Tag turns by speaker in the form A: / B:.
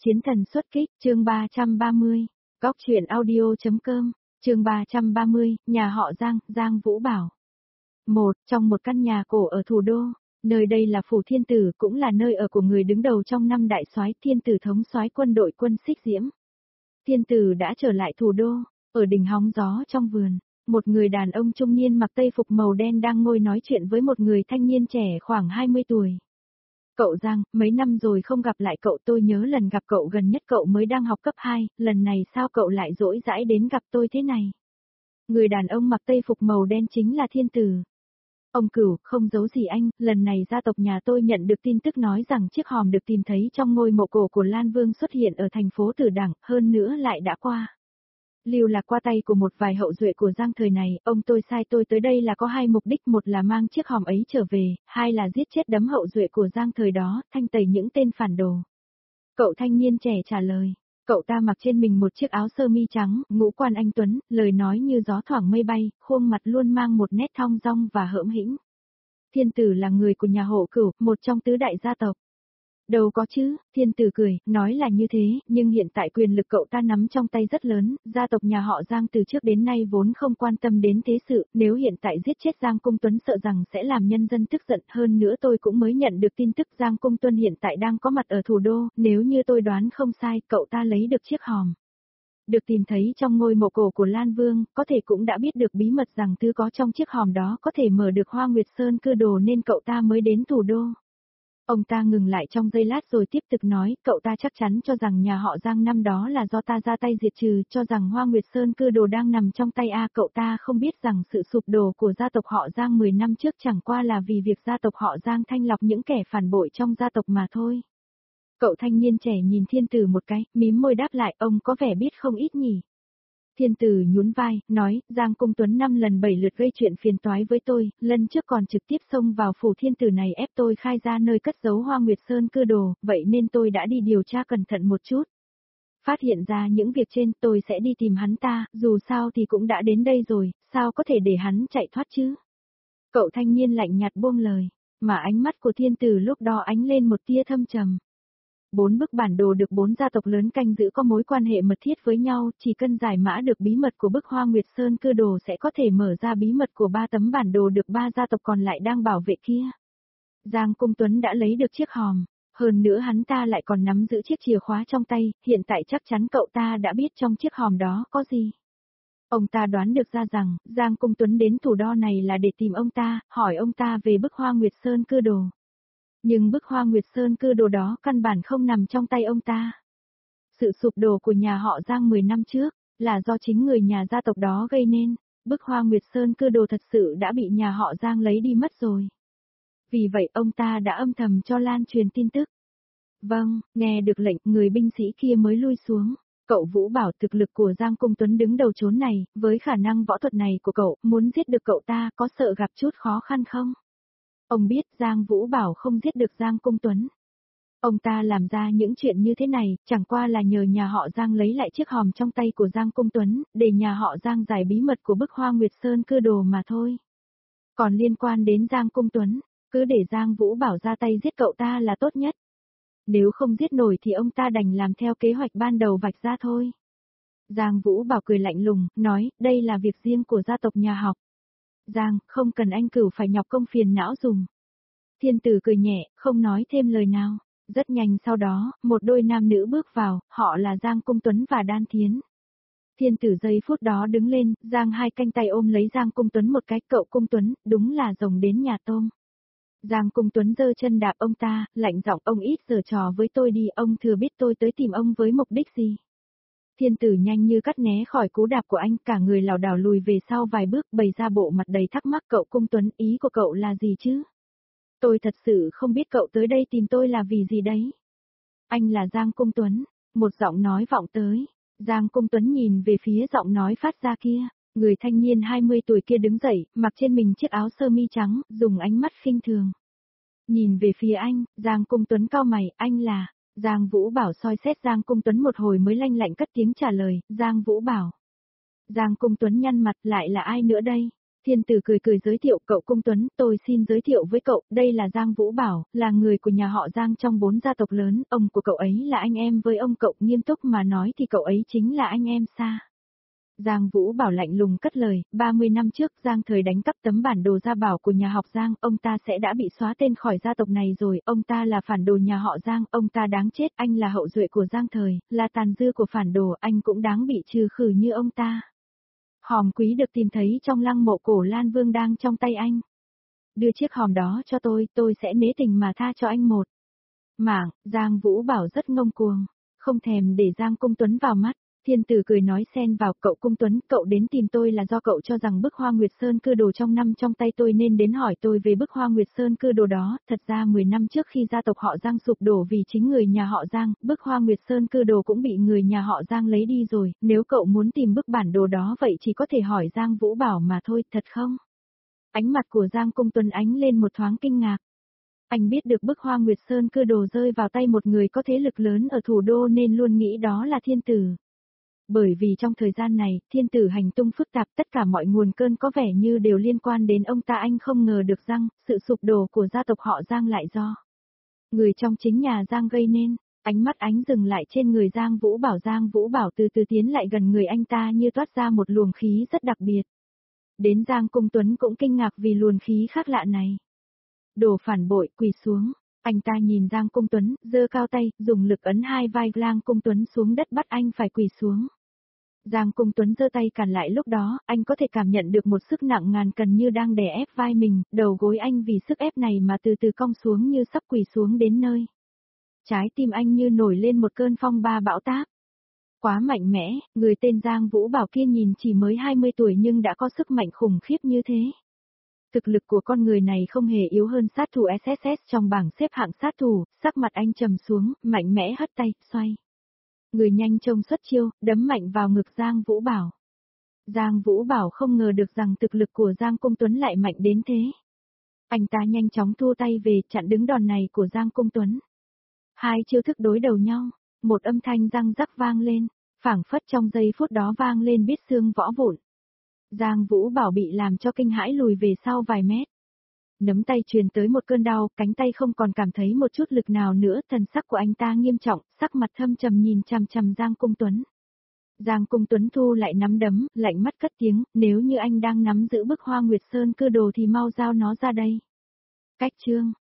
A: Chiến thần xuất kích, chương 330, Góc truyện audio.com, chương 330, nhà họ Giang, Giang Vũ Bảo. Trong một căn nhà cổ ở thủ đô, nơi đây là phủ Thiên Tử, cũng là nơi ở của người đứng đầu trong năm đại soái Thiên Tử thống soái quân đội Quân Xích Diễm. Thiên Tử đã trở lại thủ đô, ở đỉnh hóng gió trong vườn, một người đàn ông trung niên mặc tây phục màu đen đang ngồi nói chuyện với một người thanh niên trẻ khoảng 20 tuổi. Cậu Giang, mấy năm rồi không gặp lại cậu, tôi nhớ lần gặp cậu gần nhất cậu mới đang học cấp 2, lần này sao cậu lại rỗi rãi đến gặp tôi thế này? Người đàn ông mặc tây phục màu đen chính là Thiên Tử. Ông Cửu, không giấu gì anh, lần này gia tộc nhà tôi nhận được tin tức nói rằng chiếc hòm được tìm thấy trong ngôi mộ cổ của Lan Vương xuất hiện ở thành phố Tử Đẳng, hơn nữa lại đã lưu lạc qua tay của một vài hậu duệ của Giang thời này. Ông tôi sai tôi tới đây là có hai mục đích, một là mang chiếc hòm ấy trở về, hai là giết chết đấm hậu duệ của Giang thời đó, thanh tẩy những tên phản đồ. Cậu thanh niên trẻ trả lời. Cậu ta mặc trên mình một chiếc áo sơ mi trắng, ngũ quan anh tuấn, lời nói như gió thoảng mây bay, khuôn mặt luôn mang một nét thong dong và hỡm hĩnh. Thiên Tử là người của nhà họ Cửu, một trong tứ đại gia tộc. Đâu có chứ, Thiên Tử cười, nói là như thế, nhưng hiện tại quyền lực cậu ta nắm trong tay rất lớn, gia tộc nhà họ Giang từ trước đến nay vốn không quan tâm đến thế sự, nếu hiện tại giết chết Giang Cung Tuấn sợ rằng sẽ làm nhân dân tức giận, hơn nữa tôi cũng mới nhận được tin tức Giang Cung Tuấn hiện tại đang có mặt ở thủ đô, nếu như tôi đoán không sai, cậu ta lấy được chiếc hòm được tìm thấy trong ngôi mộ cổ của Lan Vương, có thể cũng đã biết được bí mật rằng thứ có trong chiếc hòm đó có thể mở được Hoa Nguyệt Sơn Cư Đồ nên cậu ta mới đến thủ đô. Ông ta ngừng lại trong giây lát rồi tiếp tục nói, cậu ta chắc chắn cho rằng nhà họ Giang năm đó là do ta ra tay diệt trừ, cho rằng Hoa Nguyệt Sơn Cư Đồ đang nằm trong tay cậu ta không biết rằng sự sụp đổ của gia tộc họ Giang 10 năm trước chẳng qua là vì việc gia tộc họ Giang thanh lọc những kẻ phản bội trong gia tộc mà thôi. Cậu thanh niên trẻ nhìn Thiên Tử một cái, mím môi đáp lại, ông có vẻ biết không ít nhỉ. Thiên Tử nhún vai, nói, Giang Cung Tuấn 5 lần 7 lượt gây chuyện phiền toái với tôi, lần trước còn trực tiếp xông vào phủ Thiên Tử này ép tôi khai ra nơi cất giấu Hoa Nguyệt Sơn Cư Đồ, vậy nên tôi đã đi điều tra cẩn thận một chút. Phát hiện ra những việc trên, tôi sẽ đi tìm hắn ta, dù sao thì cũng đã đến đây rồi, sao có thể để hắn chạy thoát chứ? Cậu thanh niên lạnh nhạt buông lời, mà ánh mắt của Thiên Tử lúc đó ánh lên một tia thâm trầm. 4 bức bản đồ được 4 gia tộc lớn canh giữ có mối quan hệ mật thiết với nhau, chỉ cần giải mã được bí mật của bức Hoa Nguyệt Sơn Cư Đồ sẽ có thể mở ra bí mật của 3 tấm bản đồ được 3 gia tộc còn lại đang bảo vệ kia. Giang Cung Tuấn đã lấy được chiếc hòm, hơn nữa hắn ta lại còn nắm giữ chiếc chìa khóa trong tay, hiện tại chắc chắn cậu ta đã biết trong chiếc hòm đó có gì. Ông ta đoán được ra rằng, Giang Cung Tuấn đến thủ đô này là để tìm ông ta, hỏi ông ta về bức Hoa Nguyệt Sơn Cư Đồ. Nhưng bức Hoa Nguyệt Sơn Cư Đồ đó căn bản không nằm trong tay ông ta. Sự sụp đổ của nhà họ Giang 10 năm trước, là do chính người nhà gia tộc đó gây nên, bức Hoa Nguyệt Sơn Cư Đồ thật sự đã bị nhà họ Giang lấy đi mất rồi. Vì vậy ông ta đã âm thầm cho lan truyền tin tức. Vâng, nghe được lệnh, người binh sĩ kia mới lui xuống. Cậu Vũ Bảo, thực lực của Giang Cung Tuấn đứng đầu chốn này, với khả năng võ thuật này của cậu, muốn giết được cậu ta có sợ gặp chút khó khăn không? Ông biết Giang Vũ Bảo không giết được Giang Cung Tuấn. Ông ta làm ra những chuyện như thế này, chẳng qua là nhờ nhà họ Giang lấy lại chiếc hòm trong tay của Giang Cung Tuấn, để nhà họ Giang giải bí mật của bức Hoa Nguyệt Sơn Cư Đồ mà thôi. Còn liên quan đến Giang Cung Tuấn, cứ để Giang Vũ Bảo ra tay giết cậu ta là tốt nhất. Nếu không giết nổi thì ông ta đành làm theo kế hoạch ban đầu vạch ra thôi. Giang Vũ Bảo cười lạnh lùng, nói, đây là việc riêng của gia tộc nhà họ Giang, không cần anh Cửu phải nhọc công phiền não dùng. Thiên Tử cười nhẹ, không nói thêm lời nào. Rất nhanh sau đó, một đôi nam nữ bước vào, họ là Giang Cung Tuấn và Đan Thiến. Thiên Tử giây phút đó đứng lên, giang hai cánh tay ôm lấy Giang Cung Tuấn một cái, cậu Cung Tuấn, đúng là rồng đến nhà tôm. Giang Cung Tuấn giơ chân đạp ông ta, lạnh giọng, ông ít giở trò với tôi đi, ông thừa biết tôi tới tìm ông với mục đích gì. Thiên Tử nhanh như cắt né khỏi cú đạp của anh, cả người lảo đảo lùi về sau vài bước, bày ra bộ mặt đầy thắc mắc, cậu Cung Tuấn, ý của cậu là gì chứ? Tôi thật sự không biết cậu tới đây tìm tôi là vì gì đấy. Anh là Giang Cung Tuấn, một giọng nói vọng tới. Giang Cung Tuấn nhìn về phía giọng nói phát ra kia, người thanh niên 20 tuổi kia đứng dậy, mặc trên mình chiếc áo sơ mi trắng, dùng ánh mắt khinh thường. Nhìn về phía anh, Giang Cung Tuấn cau mày, anh là... Giang Vũ Bảo soi xét Giang Cung Tuấn một hồi mới lanh lạnh cất tiếng trả lời, Giang Vũ Bảo. Giang Cung Tuấn nhăn mặt, lại là ai nữa đây? Thiên tử cười cười giới thiệu cậu Cung Tuấn, tôi xin giới thiệu với cậu, đây là Giang Vũ Bảo, là người của nhà họ Giang trong 4 gia tộc lớn, ông của cậu ấy là anh em với ông cậu, nghiêm túc mà nói thì cậu ấy chính là anh em xa. Giang Vũ Bảo lạnh lùng cất lời, 30 năm trước Giang Thời đánh cắp tấm bản đồ gia bảo của nhà họ Giang, ông ta sẽ đã bị xóa tên khỏi gia tộc này rồi, ông ta là phản đồ nhà họ Giang, ông ta đáng chết, anh là hậu duệ của Giang Thời, là tàn dư của phản đồ, anh cũng đáng bị trừ khử như ông ta. Hòm quý được tìm thấy trong lăng mộ cổ Lan Vương đang trong tay anh. Đưa chiếc hòm đó cho tôi sẽ nể tình mà tha cho anh một mạng. Giang Vũ Bảo rất ngông cuồng, không thèm để Giang Cung Tuấn vào mắt. Thiên tử cười nói xen vào, cậu Cung Tuấn, cậu đến tìm tôi là do cậu cho rằng bức Hoa Nguyệt Sơn cư đồ trong tay tôi nên đến hỏi tôi về bức Hoa Nguyệt Sơn cư đồ đó. Thật ra 10 năm trước khi gia tộc họ Giang sụp đổ vì chính người nhà họ Giang, bức Hoa Nguyệt Sơn cư đồ cũng bị người nhà họ Giang lấy đi rồi, nếu cậu muốn tìm bức bản đồ đó vậy chỉ có thể hỏi Giang Vũ Bảo mà thôi, thật không? Ánh mặt của Giang Cung Tuấn ánh lên một thoáng kinh ngạc. Anh biết được bức Hoa Nguyệt Sơn cư đồ rơi vào tay một người có thế lực lớn ở thủ đô nên luôn nghĩ đó là thiên tử. Bởi vì trong thời gian này, thiên tử hành tung phức tạp, tất cả mọi nguồn cơn có vẻ như đều liên quan đến ông ta, anh không ngờ được rằng, sự sụp đổ của gia tộc họ Giang lại do người trong chính nhà Giang gây nên. Ánh mắt ánh dừng lại trên người Giang Vũ Bảo từ từ tiến lại gần người anh ta như toát ra một luồng khí rất đặc biệt. Đến Giang Cung Tuấn cũng kinh ngạc vì luồng khí khác lạ này. Đồ phản bội, quỳ xuống. Anh ta nhìn Giang Cung Tuấn, giơ cao tay, dùng lực ấn hai vai Giang Cung Tuấn xuống đất bắt anh phải quỳ xuống. Giang Cung Tuấn giơ tay cản lại, lúc đó, anh có thể cảm nhận được một sức nặng ngàn cân như đang đè ép vai mình, đầu gối anh vì sức ép này mà từ từ cong xuống như sắp quỳ xuống đến nơi. Trái tim anh như nổi lên một cơn phong ba bão táp. Quá mạnh mẽ, người tên Giang Vũ Bảo kia nhìn chỉ mới 20 tuổi nhưng đã có sức mạnh khủng khiếp như thế. Thực lực của con người này không hề yếu hơn sát thủ SSS trong bảng xếp hạng sát thủ, sắc mặt anh trầm xuống, mạnh mẽ hất tay, xoay. Người nhanh trông xuất chiêu, đấm mạnh vào ngực Giang Vũ Bảo. Giang Vũ Bảo không ngờ được rằng thực lực của Giang Cung Tuấn lại mạnh đến thế. Anh ta nhanh chóng thua tay về, chặn đứng đòn này của Giang Cung Tuấn. Hai chiêu thức đối đầu nhau, một âm thanh răng rắc vang lên, phảng phất trong giây phút đó vang lên biết xương võ vụn. Giang Vũ Bảo bị làm cho kinh hãi lùi về sau vài mét. Nắm tay truyền tới một cơn đau, cánh tay không còn cảm thấy một chút lực nào nữa, thần sắc của anh ta nghiêm trọng, sắc mặt thâm trầm nhìn chằm chằm Giang Cung Tuấn. Giang Cung Tuấn thu lại nắm đấm, lạnh mắt cất tiếng, nếu như anh đang nắm giữ bức Hoa Nguyệt Sơn cư đồ thì mau giao nó ra đây. Cách chương